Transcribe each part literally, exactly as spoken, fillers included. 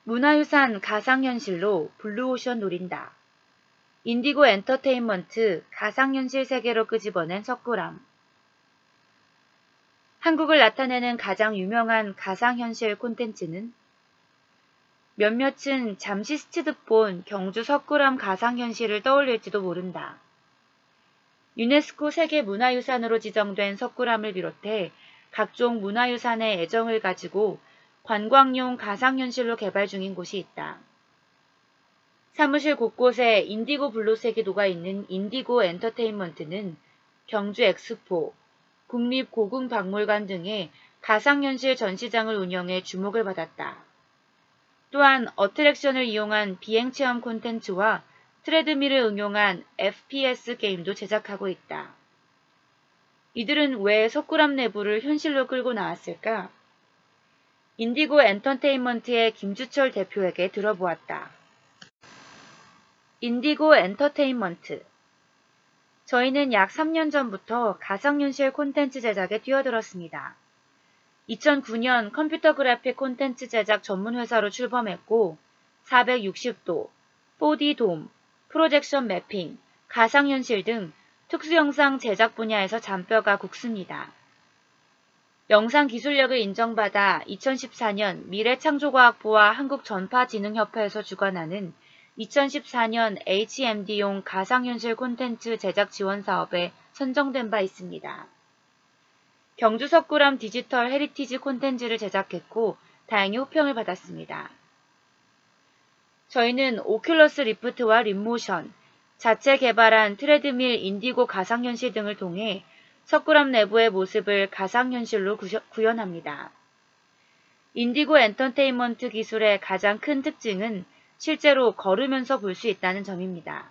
문화유산 가상현실로 블루오션 노린다. 인디고 엔터테인먼트 가상현실 세계로 끄집어낸 석굴암. 한국을 나타내는 가장 유명한 가상현실 콘텐츠는 몇몇은 잠시 스치듯 경주 석굴암 가상현실을 떠올릴지도 모른다. 유네스코 세계문화유산으로 지정된 석굴암을 비롯해 각종 문화유산의 애정을 가지고 관광용 가상현실로 개발 중인 곳이 있다. 사무실 곳곳에 인디고 블루색이 녹아있는 인디고 엔터테인먼트는 경주 엑스포, 국립고궁박물관 등의 가상현실 전시장을 운영해 주목을 받았다. 또한 어트랙션을 이용한 비행체험 콘텐츠와 트레드밀을 응용한 에프피에스 게임도 제작하고 있다. 이들은 왜 석굴암 내부를 현실로 끌고 나왔을까? 인디고 엔터테인먼트의 김주철 대표에게 들어보았다. 인디고 엔터테인먼트. 저희는 약 삼 년 전부터 가상현실 콘텐츠 제작에 뛰어들었습니다. 이천구 년 컴퓨터 그래픽 콘텐츠 제작 전문 회사로 출범했고 사백육십 도, 포디 돔, 프로젝션 매핑, 가상현실 등 특수영상 제작 분야에서 잔뼈가 굵습니다. 영상 기술력을 인정받아 이천십사 년 미래창조과학부와 한국전파진흥협회에서 주관하는 이천십사 년 에이치엠디용 가상현실 콘텐츠 제작 지원 사업에 선정된 바 있습니다. 경주 석굴암 디지털 헤리티지 콘텐츠를 제작했고 다행히 호평을 받았습니다. 저희는 오큘러스 리프트와 립모션, 자체 개발한 트레드밀 인디고 가상현실 등을 통해 석굴암 내부의 모습을 가상현실로 구현합니다. 인디고 엔터테인먼트 기술의 가장 큰 특징은 실제로 걸으면서 볼 수 있다는 점입니다.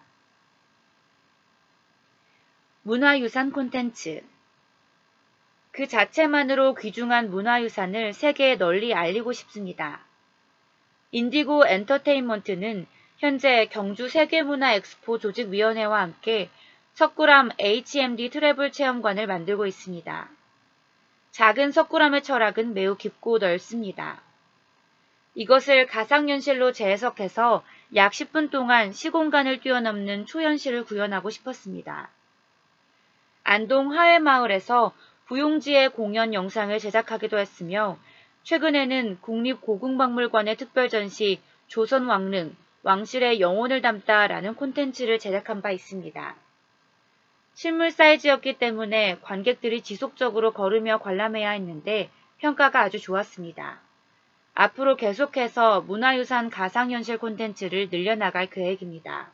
문화유산 콘텐츠. 그 자체만으로 귀중한 문화유산을 세계에 널리 알리고 싶습니다. 인디고 엔터테인먼트는 현재 경주 세계문화엑스포 조직위원회와 함께 석굴암 에이치엠디 트래블 체험관을 만들고 있습니다. 작은 석굴암의 철학은 매우 깊고 넓습니다. 이것을 가상현실로 재해석해서 약 십 분 동안 시공간을 뛰어넘는 초현실을 구현하고 싶었습니다. 안동 하회마을에서 부용지의 공연 영상을 제작하기도 했으며 최근에는 국립고궁박물관의 특별전시 조선왕릉, 왕실의 영혼을 담다라는 콘텐츠를 제작한 바 있습니다. 실물 사이즈였기 때문에 관객들이 지속적으로 걸으며 관람해야 했는데 평가가 아주 좋았습니다. 앞으로 계속해서 문화유산 가상현실 콘텐츠를 늘려나갈 계획입니다.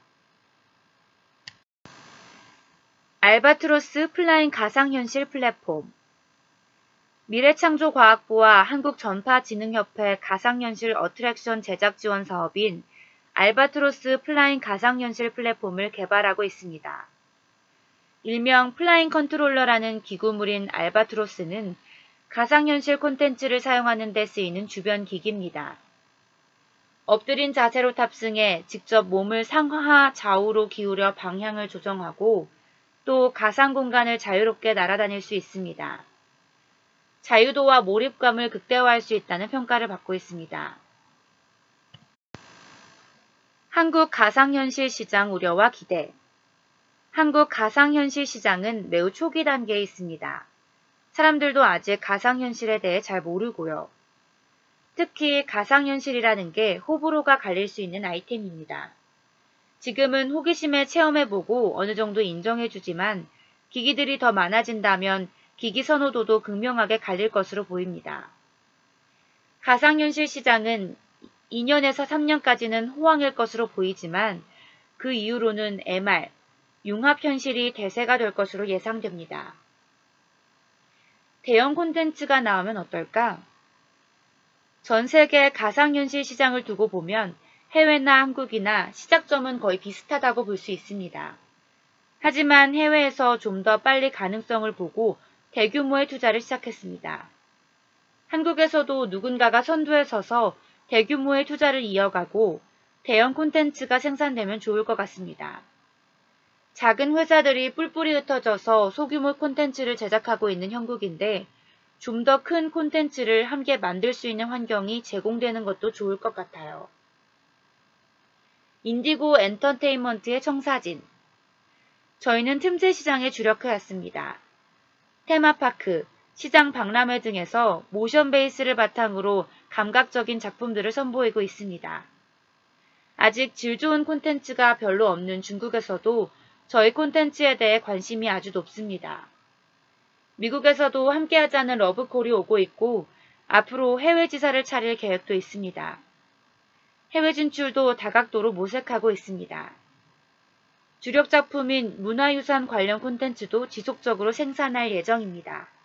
알바트로스 플라잉 가상현실 플랫폼. 미래창조과학부와 한국전파진흥협회 가상현실 어트랙션 제작 지원 사업인 알바트로스 플라잉 가상현실 플랫폼을 개발하고 있습니다. 일명 플라잉 컨트롤러라는 기구물인 알바트로스는 가상현실 콘텐츠를 사용하는 데 쓰이는 주변 기기입니다. 엎드린 자세로 탑승해 직접 몸을 상하 좌우로 기울여 방향을 조정하고 또 가상 공간을 자유롭게 날아다닐 수 있습니다. 자유도와 몰입감을 극대화할 수 있다는 평가를 받고 있습니다. 한국 가상현실 시장 우려와 기대. 한국 가상현실 시장은 매우 초기 단계에 있습니다. 사람들도 아직 가상현실에 대해 잘 모르고요. 특히 가상현실이라는 게 호불호가 갈릴 수 있는 아이템입니다. 지금은 호기심에 체험해보고 어느 정도 인정해주지만 기기들이 더 많아진다면 기기 선호도도 극명하게 갈릴 것으로 보입니다. 가상현실 시장은 이 년에서 삼 년까지는 호황일 것으로 보이지만 그 이후로는 엠알, 융합현실이 대세가 될 것으로 예상됩니다. 대형 콘텐츠가 나오면 어떨까? 전 세계 가상현실 시장을 두고 보면 해외나 한국이나 시작점은 거의 비슷하다고 볼 수 있습니다. 하지만 해외에서 좀 더 빨리 가능성을 보고 대규모의 투자를 시작했습니다. 한국에서도 누군가가 선두에 서서 대규모의 투자를 이어가고 대형 콘텐츠가 생산되면 좋을 것 같습니다. 작은 회사들이 뿔뿔이 흩어져서 소규모 콘텐츠를 제작하고 있는 형국인데 좀 더 큰 콘텐츠를 함께 만들 수 있는 환경이 제공되는 것도 좋을 것 같아요. 인디고 엔터테인먼트의 청사진. 저희는 틈새 시장에 주력하였습니다. 테마파크, 시장 박람회 등에서 모션 베이스를 바탕으로 감각적인 작품들을 선보이고 있습니다. 아직 질 좋은 콘텐츠가 별로 없는 중국에서도 저희 콘텐츠에 대해 관심이 아주 높습니다. 미국에서도 함께하자는 러브콜이 오고 있고 앞으로 해외 지사를 차릴 계획도 있습니다. 해외 진출도 다각도로 모색하고 있습니다. 주력 작품인 문화유산 관련 콘텐츠도 지속적으로 생산할 예정입니다.